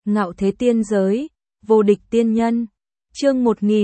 Ngạo thế tiên giới, vô địch tiên nhân. Chương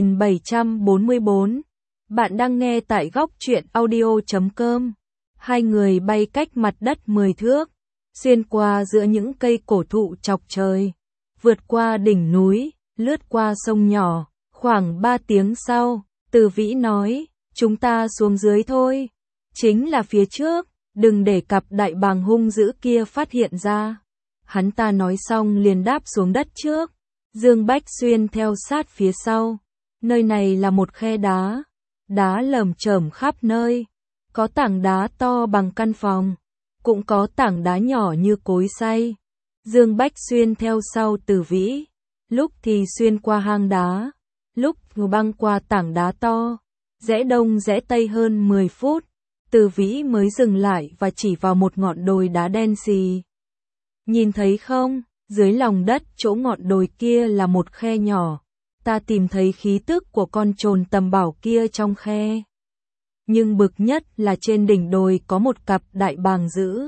1744. Bạn đang nghe tại góc truyện audio.com. Hai người bay cách mặt đất 10 thước, xuyên qua giữa những cây cổ thụ chọc trời, vượt qua đỉnh núi, lướt qua sông nhỏ. Khoảng 3 tiếng sau, Từ Vĩ nói, chúng ta xuống dưới thôi. Chính là phía trước, đừng để cặp đại bàng hung dữ kia phát hiện ra. Hắn ta nói xong liền đáp xuống đất trước. Dương Bách Xuyên theo sát phía sau. Nơi này là một khe đá. Đá lởm chởm khắp nơi. Có tảng đá to bằng căn phòng. Cũng có tảng đá nhỏ như cối xay. Dương Bách Xuyên theo sau Từ Vĩ. Lúc thì xuyên qua hang đá. Lúc băng qua tảng đá to. Rẽ đông rẽ tây hơn 10 phút. Từ Vĩ mới dừng lại và chỉ vào một ngọn đồi đá đen xì. Nhìn thấy không, dưới lòng đất chỗ ngọn đồi kia là một khe nhỏ. Ta tìm thấy khí tức của con trồn tầm bảo kia trong khe. Nhưng bực nhất là trên đỉnh đồi có một cặp đại bàng dữ.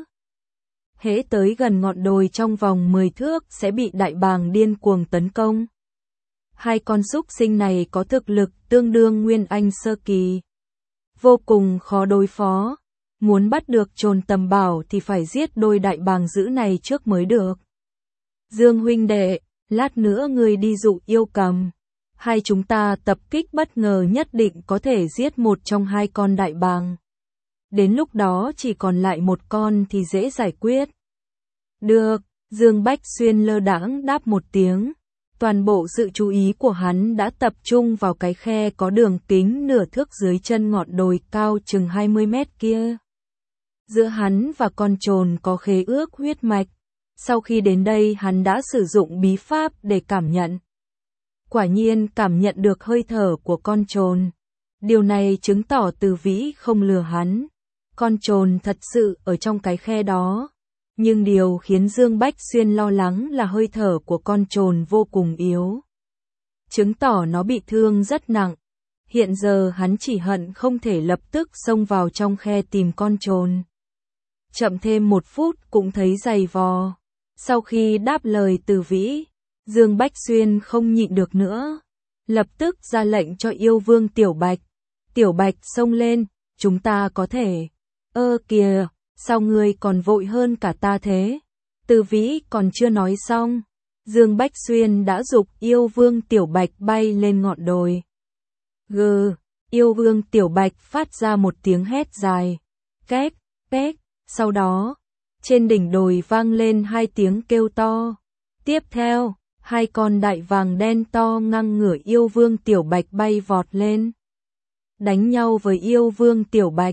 Hễ tới gần ngọn đồi trong vòng 10 thước sẽ bị đại bàng điên cuồng tấn công. Hai con súc sinh này có thực lực tương đương Nguyên Anh sơ kỳ. Vô cùng khó đối phó. Muốn bắt được trồn tầm bảo thì phải giết đôi đại bàng dữ này trước mới được. Dương huynh đệ, lát nữa ngươi đi dụ yêu cầm. Hai chúng ta tập kích bất ngờ nhất định có thể giết một trong hai con đại bàng. Đến lúc đó chỉ còn lại một con thì dễ giải quyết. Được, Dương Bách Xuyên lơ đãng đáp một tiếng. Toàn bộ sự chú ý của hắn đã tập trung vào cái khe có đường kính nửa thước dưới chân ngọn đồi cao chừng 20 mét kia. Giữa hắn và con trồn có khế ước huyết mạch. Sau khi đến đây hắn đã sử dụng bí pháp để cảm nhận. Quả nhiên cảm nhận được hơi thở của con trồn. Điều này chứng tỏ Từ Vĩ không lừa hắn. Con trồn thật sự ở trong cái khe đó. Nhưng điều khiến Dương Bách Xuyên lo lắng là hơi thở của con trồn vô cùng yếu. Chứng tỏ nó bị thương rất nặng. Hiện giờ hắn chỉ hận không thể lập tức xông vào trong khe tìm con trồn. Chậm thêm 1 phút cũng thấy dày vò. Sau khi đáp lời Từ Vĩ, Dương Bách Xuyên không nhịn được nữa. Lập tức ra lệnh cho yêu vương Tiểu Bạch. Tiểu Bạch xông lên, chúng ta có thể. Kìa, sao ngươi còn vội hơn cả ta thế? Từ Vĩ còn chưa nói xong. Dương Bách Xuyên đã giục yêu vương Tiểu Bạch bay lên ngọn đồi. Yêu vương Tiểu Bạch phát ra một tiếng hét dài. Két, két. Sau đó, trên đỉnh đồi vang lên 2 tiếng kêu to. Tiếp theo, 2 con đại vàng đen to ngăn ngửa yêu vương Tiểu Bạch bay vọt lên. Đánh nhau với yêu vương Tiểu Bạch.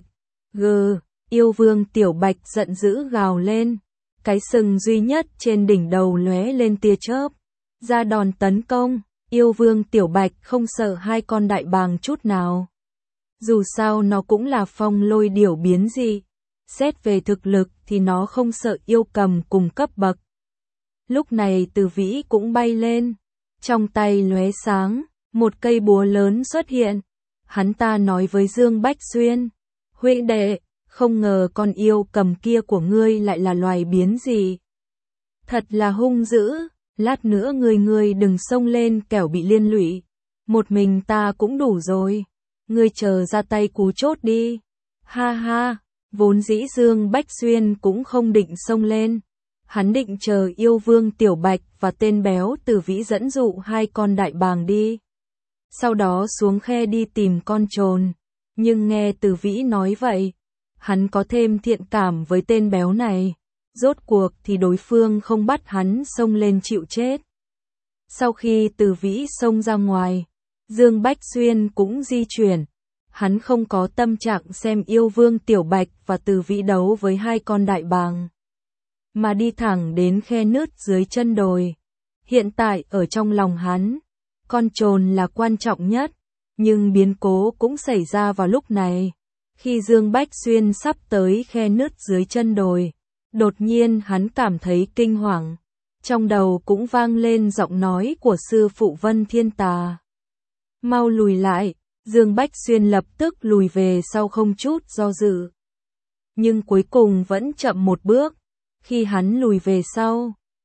Yêu vương Tiểu Bạch giận dữ gào lên. Cái sừng duy nhất trên đỉnh đầu lóe lên tia chớp. Ra đòn tấn công, yêu vương Tiểu Bạch không sợ 2 con đại bàng chút nào. Dù sao nó cũng là phong lôi điểu biến dị. Xét về thực lực thì nó không sợ yêu cầm cùng cấp bậc. Lúc này Từ Vĩ cũng bay lên. Trong tay lóe sáng, một cây búa lớn xuất hiện. Hắn ta nói với Dương Bách Xuyên. Huynh đệ, không ngờ con yêu cầm kia của ngươi lại là loài biến dị. Thật là hung dữ, lát nữa ngươi đừng xông lên kẻo bị liên lụy. Một mình ta cũng đủ rồi. Ngươi chờ ra tay cú chốt đi. Ha ha. Vốn dĩ Dương Bách Xuyên cũng không định xông lên. Hắn định chờ yêu vương Tiểu Bạch và tên béo Từ Vĩ dẫn dụ 2 con đại bàng đi. Sau đó xuống khe đi tìm con trồn. Nhưng nghe Từ Vĩ nói vậy, hắn có thêm thiện cảm với tên béo này. Rốt cuộc thì đối phương không bắt hắn xông lên chịu chết. Sau khi Từ Vĩ xông ra ngoài, Dương Bách Xuyên cũng di chuyển. Hắn không có tâm trạng xem yêu vương Tiểu Bạch và Từ Vĩ đấu với 2 con đại bàng, mà đi thẳng đến khe nứt dưới chân đồi. Hiện tại ở trong lòng hắn, con trồn là quan trọng nhất, nhưng biến cố cũng xảy ra vào lúc này. Khi Dương Bách Xuyên sắp tới khe nứt dưới chân đồi, đột nhiên hắn cảm thấy kinh hoàng. Trong đầu cũng vang lên giọng nói của sư phụ Vân Thiên Tà. Mau lùi lại. Dương Bách Xuyên lập tức lùi về sau không chút do dự. Nhưng cuối cùng vẫn chậm một bước. Khi hắn lùi về sau,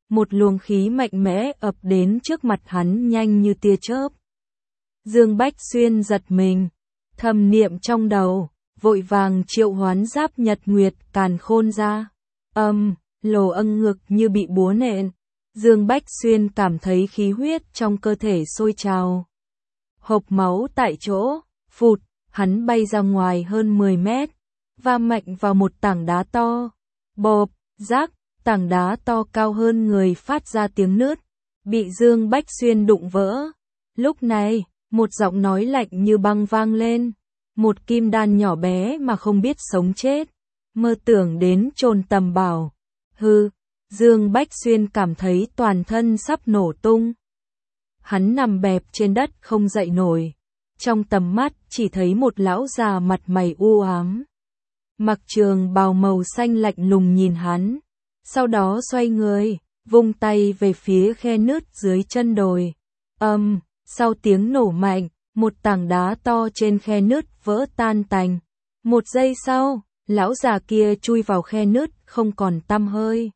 một luồng khí mạnh mẽ ập đến trước mặt hắn nhanh như tia chớp. Dương Bách Xuyên giật mình, thầm niệm trong đầu, vội vàng triệu hoán Giáp Nhật Nguyệt Càn Khôn ra. Lồ âng ngực như bị búa nện. Dương Bách Xuyên cảm thấy khí huyết trong cơ thể sôi trào. Hộc máu tại chỗ, phụt, hắn bay ra ngoài hơn 10 mét, va mạnh vào một tảng đá to. Bộp, rác, tảng đá to cao hơn người phát ra tiếng nứt, bị Dương Bách Xuyên đụng vỡ. Lúc này, một giọng nói lạnh như băng vang lên. Một kim đan nhỏ bé mà không biết sống chết, mơ tưởng đến chôn tầm bảo. Hừ, Dương Bách Xuyên cảm thấy toàn thân sắp nổ tung. Hắn nằm bẹp trên đất không dậy nổi. Trong tầm mắt chỉ thấy một lão già mặt mày u ám. Mặc trường bào màu xanh lạnh lùng nhìn hắn. Sau đó xoay người, vung tay về phía khe nứt dưới chân đồi. Sau tiếng nổ mạnh, một tảng đá to trên khe nứt vỡ tan tành. Một giây sau, lão già kia chui vào khe nứt không còn tăm hơi.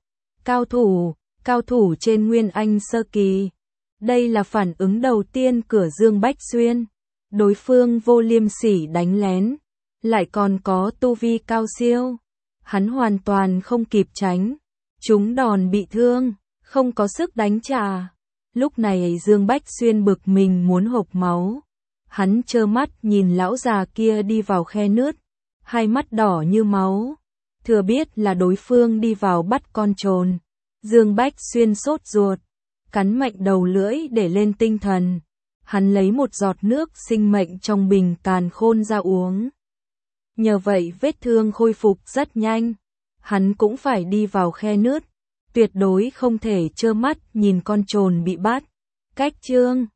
Cao thủ trên Nguyên Anh sơ kỳ. Đây là phản ứng đầu tiên của Dương Bách Xuyên. Đối phương vô liêm sỉ đánh lén, lại còn có tu vi cao siêu. Hắn hoàn toàn không kịp tránh, trúng đòn bị thương, không có sức đánh trả. Lúc này Dương Bách Xuyên bực mình muốn hộc máu. Hắn trơ mắt nhìn lão già kia đi vào khe nứt, hai mắt đỏ như máu. Thừa biết là đối phương đi vào bắt con trồn. Dương Bách Xuyên sốt ruột, cắn mạnh đầu lưỡi để lên tinh thần. Hắn lấy một giọt nước sinh mệnh trong bình càn khôn ra uống. Nhờ vậy vết thương khôi phục rất nhanh. Hắn cũng phải đi vào khe nứt, tuyệt đối không thể trơ mắt nhìn con trồn bị bắt. Cách chương